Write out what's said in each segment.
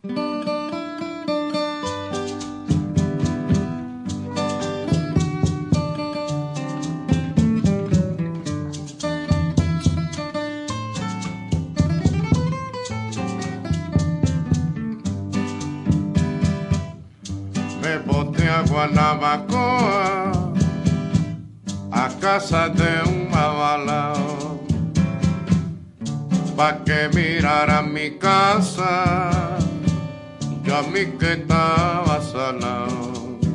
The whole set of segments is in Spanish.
Me boté a Guanabacoa, a casa de un babalao, pa' que mirara mi casa, yo a mí que estaba salao.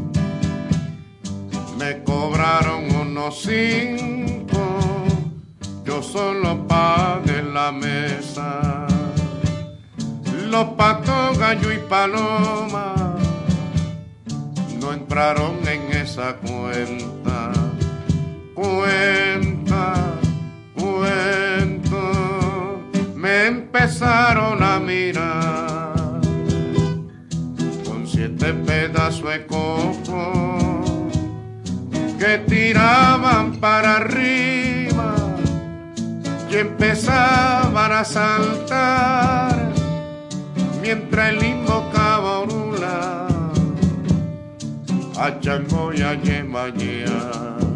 Me cobraron unos 5, yo solo pagué la mesa. Los patos, gallo y paloma no entraron en esa cuenta. Me empezaron a mirar con 7 pedazos de coco que tiraban para arriba y empezaban a saltar mientras él invocaba Orula, a Chango y a Yemayía,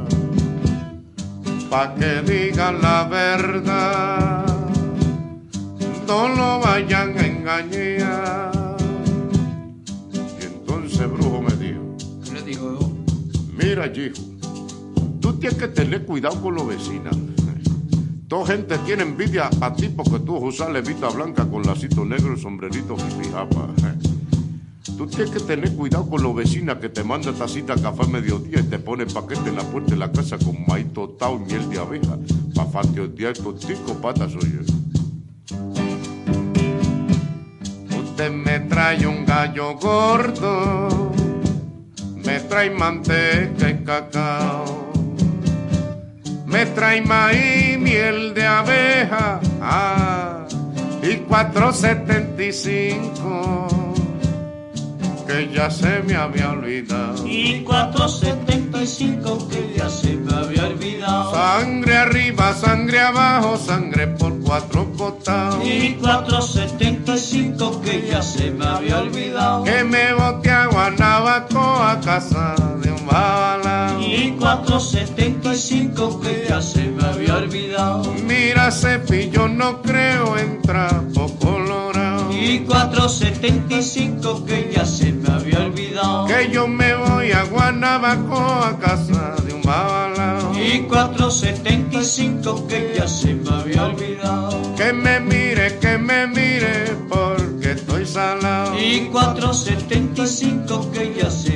pa' que digan la verdad, no lo vayan a engañar. Y entonces Brujo me dijo, ¿qué le digo yo? Mira, hijo, tú tienes que tener cuidado con los vecinos. Toda gente tiene envidia a ti porque tú usas levita blanca con lacito negro y sombrerito jipijapa. Tú tienes que tener cuidado con los vecinos que te manda tacita de café a mediodía y te pone paquete en la puerta de la casa con maíz tostado y miel de abeja pa' fatiotear contigo, pata soy yo. Usted me trae un gallo gordo, me trae manteca y cacao, me trae maíz, miel de abeja, y 4.75 que ya se me había olvidado. Y 4.75 que ya se me había olvidado. Sangre arriba, sangre abajo, sangre por 4 costados. Y 4.75 que ya se me había olvidado. Que me boté a Guanabacoa, a casa de un babalao. Y 4.75 que ya se me había olvidado. Mira, Cepillo, no creo en trapo colorado. Y 4.75 que ya se me había olvidado. Que yo me voy a Guanabacoa, a casa de un babalao. Y 4.75 que ya se me había olvidado. Que me mire, porque estoy salado. Y 4.75 que ya se